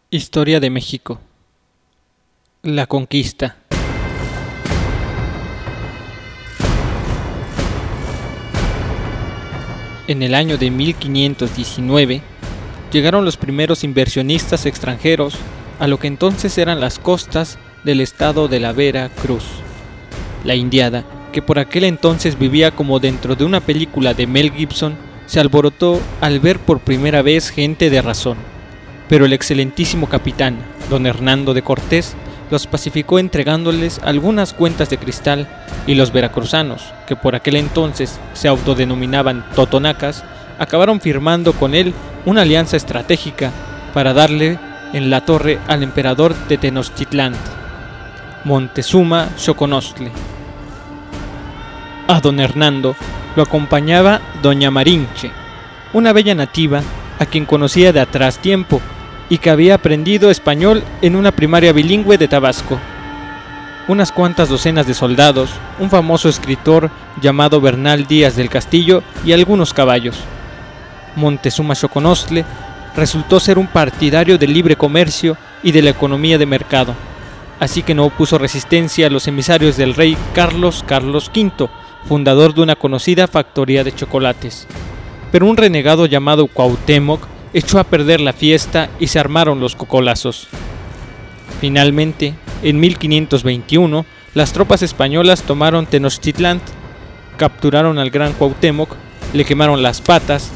Historia de México. La conquista. En el año de 1519 llegaron los primeros inversionistas extranjeros a lo que entonces eran las costas del estado de la Vera Cruz. La indiada, que por aquel entonces vivía como dentro de una película de Mel Gibson, se alborotó al ver por primera vez gente de razón. Pero el excelentísimo capitán, don Hernando de Cortés, los pacificó entregándoles algunas cuentas de cristal, y los veracruzanos, que por aquel entonces se autodenominaban totonacas, acabaron firmando con él una alianza estratégica para darle en la torre al emperador de Tenochtitlán, Montezuma Xoconostle. A don Hernando lo acompañaba doña Marinche, una bella nativa a quien conocía de atrás tiempo y que había aprendido español en una primaria bilingüe de Tabasco. Unas cuantas docenas de soldados, un famoso escritor llamado Bernal Díaz del Castillo y algunos caballos. Montezuma Xoconostle resultó ser un partidario del libre comercio y de la economía de mercado, así que no opuso resistencia a los emisarios del rey Carlos V, fundador de una conocida factoría de chocolates. Pero un renegado llamado Cuauhtémoc echó a perder la fiesta y se armaron los cocolazos. Finalmente, en 1521, las tropas españolas tomaron Tenochtitlán, capturaron al gran Cuauhtémoc, le quemaron las patas,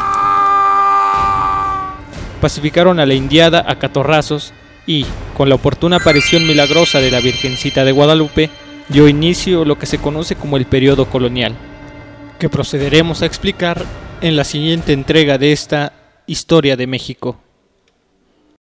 pacificaron a la indiada a catorrazos y, con la oportuna aparición milagrosa de la Virgencita de Guadalupe, dio inicio a lo que se conoce como el periodo colonial, que procederemos a explicar en la siguiente entrega de esta Historia de México.